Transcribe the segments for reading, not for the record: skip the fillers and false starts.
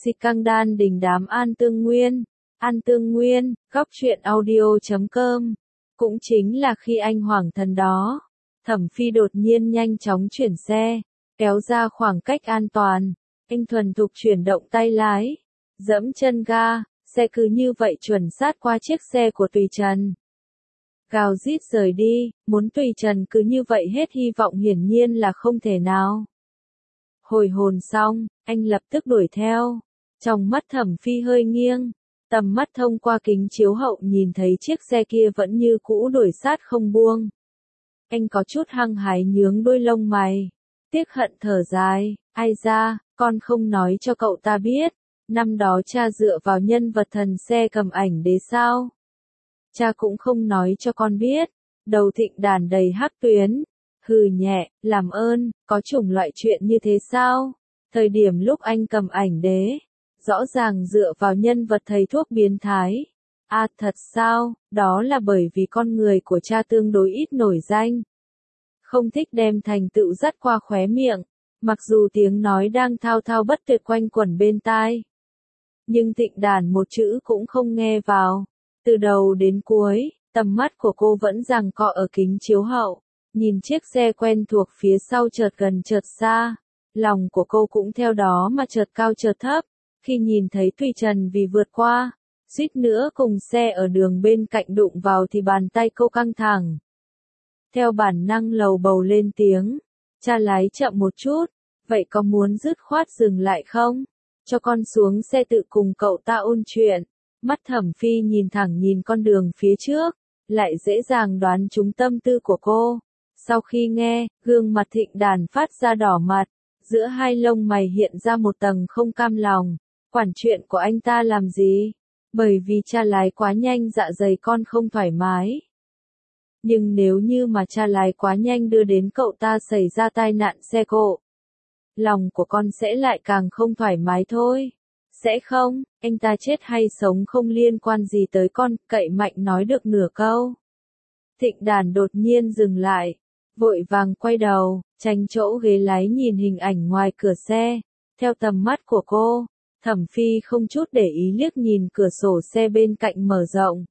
Si căng đan đình đám An Tương Nguyên, góc truyện audio.com. Cũng chính là khi anh hoảng thần đó, Thẩm Phi đột nhiên nhanh chóng chuyển xe, kéo ra khoảng cách an toàn. Anh thuần thục chuyển động tay lái, dẫm chân ga, xe cứ như vậy chuẩn sát qua chiếc xe của Tùy Trần. Gào rít rời đi, muốn Tùy Trần cứ như vậy hết hy vọng hiển nhiên là không thể nào. Hồi hồn xong, anh lập tức đuổi theo. Trong mắt Thẩm Phi hơi nghiêng, tầm mắt thông qua kính chiếu hậu nhìn thấy chiếc xe kia vẫn như cũ đuổi sát không buông. Anh có chút hăng hái nhướng đôi lông mày, tiếc hận thở dài, ai ra, con không nói cho cậu ta biết, năm đó cha dựa vào nhân vật thần xe cầm ảnh đế sao? Cha cũng không nói cho con biết, đầu Thịnh Đàn đầy hắc tuyến, hừ nhẹ, làm ơn, có chủng loại chuyện như thế sao? Thời điểm lúc anh cầm ảnh đế, rõ ràng dựa vào nhân vật thầy thuốc biến thái. À thật sao, đó là bởi vì con người của cha tương đối ít nổi danh. Không thích đem thành tựu dắt qua khóe miệng, mặc dù tiếng nói đang thao thao bất tuyệt quanh quẩn bên tai. Nhưng Thịnh Đàn một chữ cũng không nghe vào. Từ đầu đến cuối, tầm mắt của cô vẫn giằng co ở kính chiếu hậu, nhìn chiếc xe quen thuộc phía sau chợt gần chợt xa. Lòng của cô cũng theo đó mà chợt cao chợt thấp, khi nhìn thấy Tùy Trần vì vượt qua, suýt nữa cùng xe ở đường bên cạnh đụng vào thì bàn tay cô căng thẳng. Theo bản năng lầu bầu lên tiếng, cha lái chậm một chút, vậy có muốn dứt khoát dừng lại không? Cho con xuống xe tự cùng cậu ta ôn chuyện. Mắt Thẩm Phi nhìn thẳng nhìn con đường phía trước, lại dễ dàng đoán trúng tâm tư của cô. Sau khi nghe, gương mặt Thịnh Đàn phát ra đỏ mặt, giữa hai lông mày hiện ra một tầng không cam lòng. Quản chuyện của anh ta làm gì? Bởi vì cha lái quá nhanh dạ dày con không thoải mái. Nhưng nếu như mà cha lái quá nhanh đưa đến cậu ta xảy ra tai nạn xe cộ, lòng của con sẽ lại càng không thoải mái thôi. Sẽ không, anh ta chết hay sống không liên quan gì tới con, cậy mạnh nói được nửa câu. Thịnh Đàn đột nhiên dừng lại, vội vàng quay đầu, tránh chỗ ghế lái nhìn hình ảnh ngoài cửa xe. Theo tầm mắt của cô, Thẩm Phi không chút để ý liếc nhìn cửa sổ xe bên cạnh mở rộng.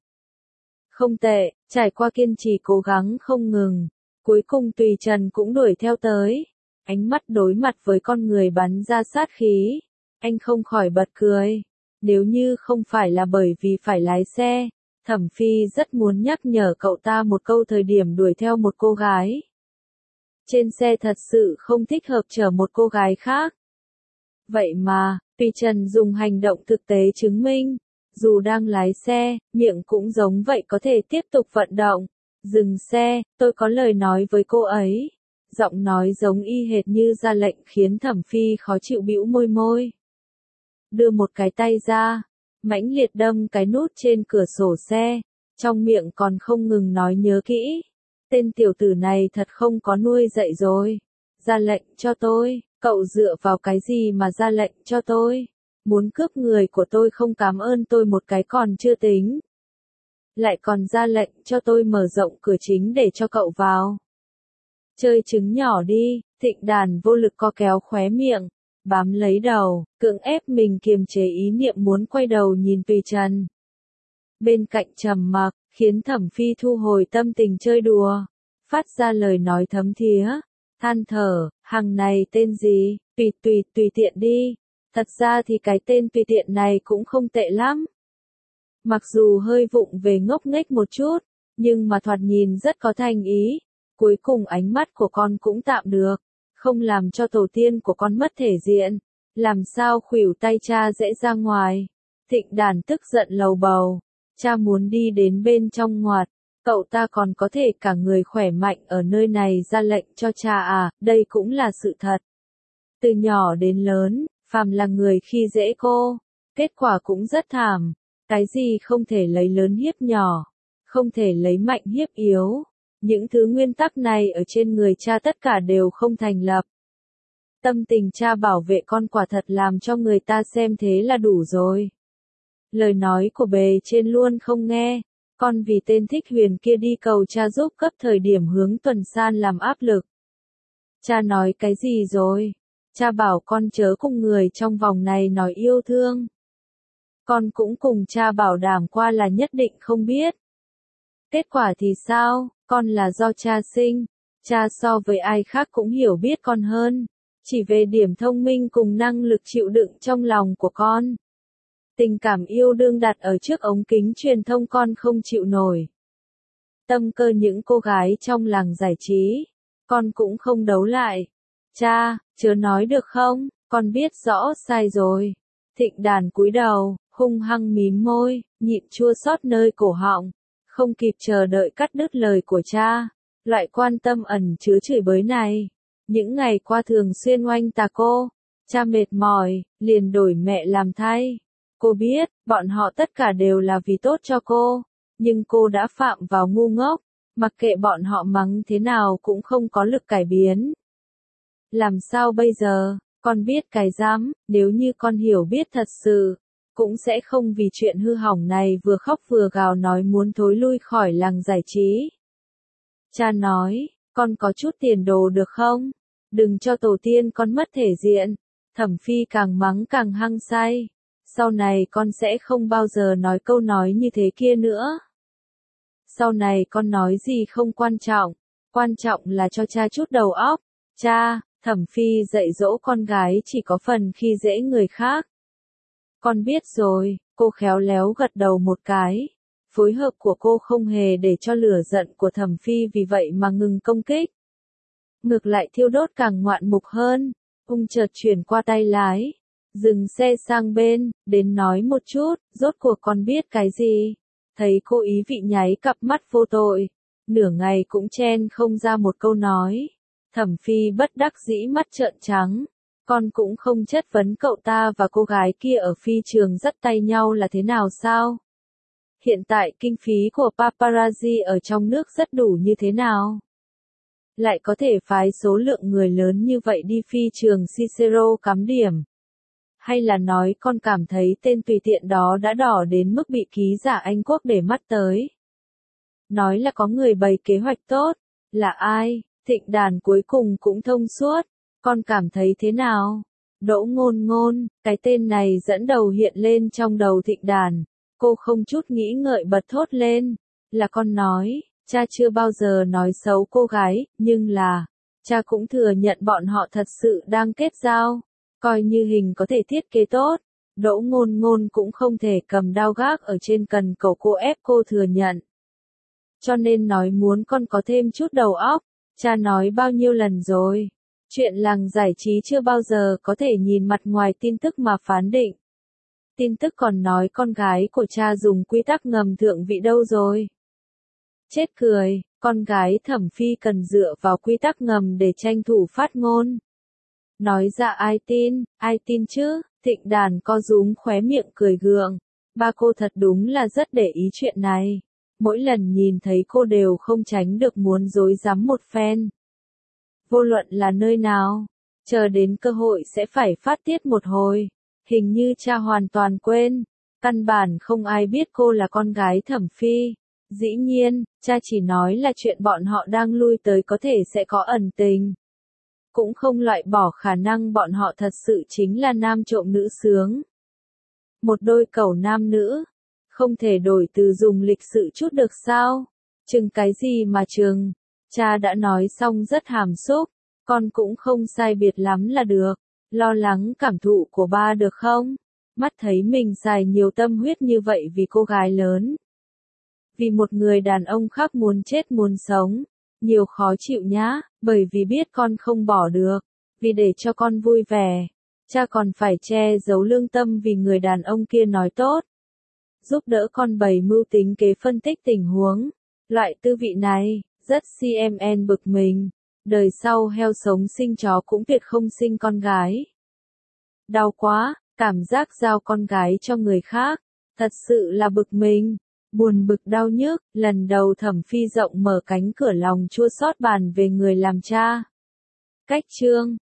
Không tệ, trải qua kiên trì cố gắng không ngừng, cuối cùng Tùy Trần cũng đuổi theo tới. Ánh mắt đối mặt với con người bắn ra sát khí. Anh không khỏi bật cười. Nếu như không phải là bởi vì phải lái xe, Thẩm Phi rất muốn nhắc nhở cậu ta một câu thời điểm đuổi theo một cô gái. Trên xe thật sự không thích hợp chở một cô gái khác. Vậy mà, Tùy Trần dùng hành động thực tế chứng minh, dù đang lái xe, miệng cũng giống vậy có thể tiếp tục vận động. Dừng xe, tôi có lời nói với cô ấy. Giọng nói giống y hệt như ra lệnh khiến Thẩm Phi khó chịu bĩu môi. Đưa một cái tay ra, mãnh liệt đâm cái nút trên cửa sổ xe, trong miệng còn không ngừng nói nhớ kỹ. Tên tiểu tử này thật không có nuôi dạy rồi. Ra lệnh cho tôi, cậu dựa vào cái gì mà ra lệnh cho tôi? Muốn cướp người của tôi không cảm ơn tôi một cái còn chưa tính. Lại còn ra lệnh cho tôi mở rộng cửa chính để cho cậu vào. Chơi trứng nhỏ đi, Thịnh Đàn vô lực co kéo khóe miệng, bám lấy đầu, cưỡng ép mình kiềm chế ý niệm muốn quay đầu nhìn Tùy Trần. Bên cạnh trầm mặc, khiến Thẩm Phi thu hồi tâm tình chơi đùa, phát ra lời nói thấm thía, than thở, hàng này tên gì, tùy tiện đi. Thật ra thì cái tên tùy tiện này cũng không tệ lắm. Mặc dù hơi vụng về ngốc nghếch một chút, nhưng mà thoạt nhìn rất có thành ý. Cuối cùng ánh mắt của con cũng tạm được, không làm cho tổ tiên của con mất thể diện. Làm sao khuỷu tay cha dễ ra ngoài. Thịnh Đàn tức giận lầu bầu. Cha muốn đi đến bên trong ngoặt, cậu ta còn có thể cả người khỏe mạnh ở nơi này ra lệnh cho cha à, đây cũng là sự thật. Từ nhỏ đến lớn, phàm là người khi dễ cô, kết quả cũng rất thảm. Cái gì không thể lấy lớn hiếp nhỏ, không thể lấy mạnh hiếp yếu. Những thứ nguyên tắc này ở trên người cha tất cả đều không thành lập. Tâm tình cha bảo vệ con quả thật làm cho người ta xem thế là đủ rồi. Lời nói của bề trên luôn không nghe, con vì tên Thích Huyền kia đi cầu cha giúp cấp thời điểm hướng Tuần San làm áp lực. Cha nói cái gì rồi? cha bảo con chớ cùng người trong vòng này nói yêu thương. Con cũng cùng cha bảo đảm qua là nhất định không biết. Kết quả thì sao, con là do cha sinh, cha so với ai khác cũng hiểu biết con hơn, chỉ về điểm thông minh cùng năng lực chịu đựng trong lòng của con. Tình cảm yêu đương đặt ở trước ống kính truyền thông con không chịu nổi. Tâm cơ những cô gái trong làng giải trí, con cũng không đấu lại. Cha, chớ nói được không, con biết rõ sai rồi. Thịnh Đàn cúi đầu, hung hăng mím môi, nhịn chua xót nơi cổ họng, không kịp chờ đợi cắt đứt lời của cha. Loại quan tâm ẩn chứa chửi bới này, những ngày qua thường xuyên oanh tạc cô. Cha mệt mỏi, liền đổi mẹ làm thay. Cô biết, bọn họ tất cả đều là vì tốt cho cô, nhưng cô đã phạm vào ngu ngốc, mặc kệ bọn họ mắng thế nào cũng không có lực cải biến. Làm sao bây giờ, con biết cái dám, nếu như con hiểu biết thật sự, cũng sẽ không vì chuyện hư hỏng này vừa khóc vừa gào nói muốn thối lui khỏi làng giải trí. Cha nói, con có chút tiền đồ được không? Đừng cho tổ tiên con mất thể diện. Thẩm Phi càng mắng càng hăng say. Sau này con sẽ không bao giờ nói câu nói như thế kia nữa. Sau này con nói gì không quan trọng là cho cha chút đầu óc. Cha, Thẩm Phi dạy dỗ con gái chỉ có phần khi dễ người khác. Con biết rồi, cô khéo léo gật đầu một cái. Phối hợp của cô không hề để cho lửa giận của Thẩm Phi vì vậy mà ngừng công kích. Ngược lại thiêu đốt càng ngoạn mục hơn. Ung chợt chuyển qua tay lái. Dừng xe sang bên, đến nói một chút, rốt cuộc con biết cái gì? Thấy cô ý vị nháy cặp mắt vô tội. Nửa ngày cũng chen không ra một câu nói. Thẩm Phi bất đắc dĩ mắt trợn trắng. Con cũng không chất vấn cậu ta và cô gái kia ở phi trường dắt tay nhau là thế nào sao? Hiện tại kinh phí của paparazzi ở trong nước rất đủ như thế nào? Lại có thể phái số lượng người lớn như vậy đi phi trường Cicero cắm điểm. Hay là nói con cảm thấy tên tùy tiện đó đã đỏ đến mức bị ký giả Anh Quốc để mắt tới. Nói là có người bày kế hoạch tốt. Là ai? Thịnh Đàn cuối cùng cũng thông suốt. Con cảm thấy thế nào? Đỗ Ngôn Ngôn, cái tên này dẫn đầu hiện lên trong đầu Thịnh Đàn. Cô không chút nghĩ ngợi bật thốt lên. Là con nói, cha chưa bao giờ nói xấu cô gái, nhưng là, cha cũng thừa nhận bọn họ thật sự đang kết giao. Coi như hình có thể thiết kế tốt, Đỗ Ngôn Ngôn cũng không thể cầm đao gác ở trên cần cầu cô ép cô thừa nhận. Cho nên nói muốn con có thêm chút đầu óc, cha nói bao nhiêu lần rồi. Chuyện làng giải trí chưa bao giờ có thể nhìn mặt ngoài tin tức mà phán định. Tin tức còn nói con gái của cha dùng quy tắc ngầm thượng vị đâu rồi. Chết cười, con gái Thẩm Phi cần dựa vào quy tắc ngầm để tranh thủ phát ngôn. Nói ra ai tin chứ, Thịnh Đàn co rúm khóe miệng cười gượng. Ba cô thật đúng là rất để ý chuyện này. Mỗi lần nhìn thấy cô đều không tránh được muốn dối rắm một phen. Vô luận là nơi nào, chờ đến cơ hội sẽ phải phát tiết một hồi. Hình như cha hoàn toàn quên, căn bản không ai biết cô là con gái Thẩm Phi. Dĩ nhiên, cha chỉ nói là chuyện bọn họ đang lui tới có thể sẽ có ẩn tình. Cũng không loại bỏ khả năng bọn họ thật sự chính là nam trộm nữ xướng. Một đôi cẩu nam nữ, không thể đổi từ dùng lịch sự chút được sao? Chừng cái gì mà chừng, cha đã nói xong rất hàm xúc, con cũng không sai biệt lắm là được, lo lắng cảm thụ của ba được không? Mắt thấy mình xài nhiều tâm huyết như vậy vì cô gái lớn. Vì một người đàn ông khác muốn chết muốn sống. Nhiều khó chịu nhá, bởi vì biết con không bỏ được, vì để cho con vui vẻ, cha còn phải che giấu lương tâm vì người đàn ông kia nói tốt. Giúp đỡ con bày mưu tính kế phân tích tình huống, loại tư vị này, rất CMN bực mình, đời sau heo sống sinh chó cũng tuyệt không sinh con gái. Đau quá, cảm giác giao con gái cho người khác, thật sự là bực mình. Buồn bực đau nhức, lần đầu Thẩm Phi rộng mở cánh cửa lòng chua xót bàn về người làm cha. Cách chương